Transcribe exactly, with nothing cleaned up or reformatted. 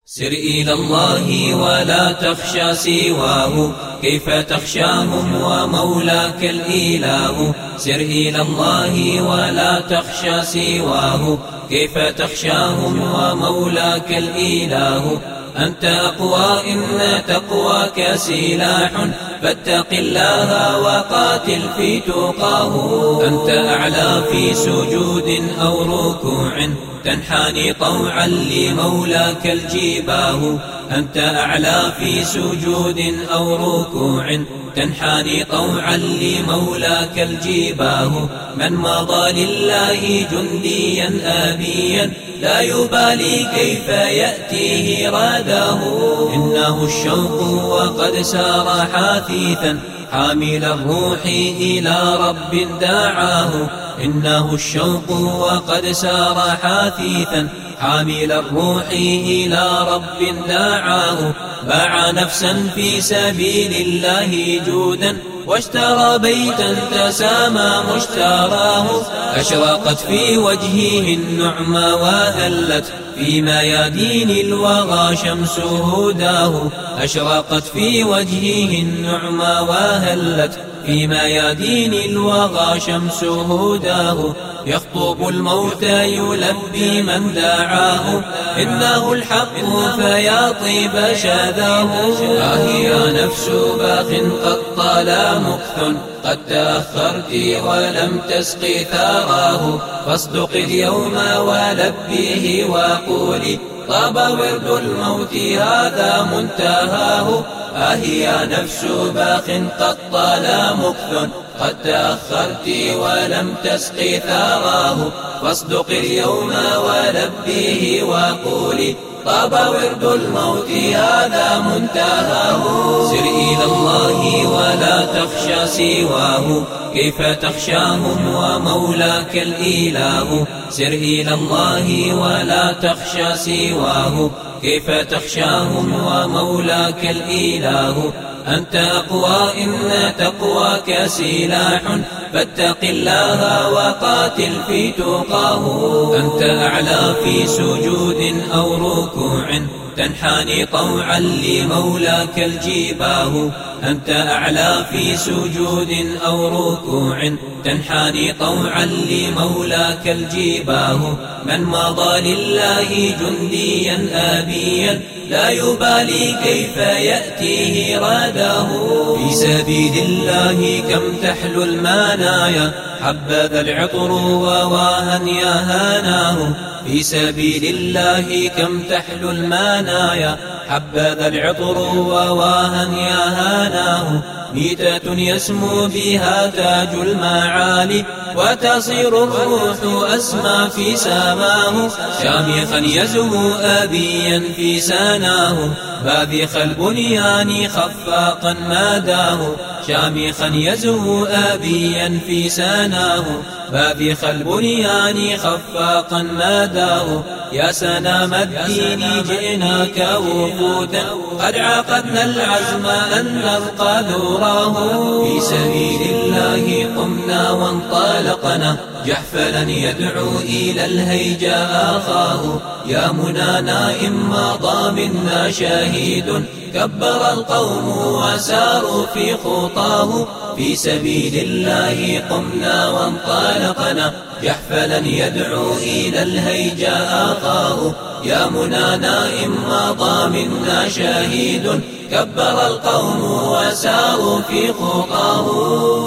سر إلى الله ولا تخشى سواه، كيف تخشاهم ومولاك الإله. سر إلى الله ولا تخشى سواه، كيف تخشاهم ومولاك الإله. أنت أقوى إن تقواك سلاح، فاتق الله وقاتل في تقاه. أنت أعلى في سجود أو ركوع، تنحني طوعا لمولاك الجباه. أنت أعلى في سجود أو ركوع، تنحني طوعا لمولاك الجباه. من مضى لله جنديا آبيا، لا يبالي كيف يأتيه راداه. إنه الشوق وقد سار حثيثا، حامل الروح إلى رب دعاه. إنه الشوق وقد سار حثيثا، حامل الروح إلى رب دعاه. باع نفسا في سبيل الله جودا، واشترى بيتا تسامى مشتراه. أشرقت في وجهه النعمى وهلت، في ميادين الوغى شمس هداه. أشرقت في وجهه النعمى وهلت، في ميادين الوغى شمس هداه. يخطب الموت يلبي من دعاه، إنه الحق فيا طيب شذاه. آه يا نفس باق قد طال مكث، قد تأخرت ولم تسقي ثراه. فاصدق اليوم ولبيه وقولي، طاب ورد الموت هذا منتهاه. آه يا نفس باق قد طال مكث، قد تأخرت ولم تسقي ثراه. فاصدق اليوم ولبيه وقولي، طاب ورد الموت هذا منتهاه. سر إلى الله ولا تخشى سواه، كيف تخشاهم ومولاك الإله. سر إلى الله ولا تخشى سواه، كيف تخشاهم ومولاك الإله. أنت أقوى إن تقواك سلاح، فاتق الله وقاتل في تقاه. أنت أعلى في سجود أو ركوع، تنحني طوعا لمولاك الجباه. أنت أعلى في سجود أو ركوع، تنحني طوعا لمولاك الجباه. من مضى لله جنديا آبيا، لا يبالي كيف يأتيه راداه. في سبيل الله كم تحلو المنايا، حبذا العطر وواها يا هاناه. في سبيل الله كم تحلو المنايا، حبذا العطر وواها يا هاناه. ميتة يسمو بها تاج المعالي، وتصير الروح أسمى في سماه. شامخا يزهو آبيا في سناه، باذخ البنيان خفاقا ماداه. شامخا يزهو آبيا في سناه، باذخ البنيان خفاقا ماداه. يا سنام الدين جئناك وفودا، قد عقدنا العزم أن نلقى ذوراه. في سبيل الله قمنا وانطلقنا، جحفلا يدعو إلى الهيجا أخاه. يا منانا إن مضى منا شهيد، كبر القوم وساروا في خطاه. في سبيل الله قمنا وانطلقنا، جحفلا يدعو إلى الهيجا أخاه. يا منانا إن مضى منا شهيد، كبر القوم وساروا في خطاه.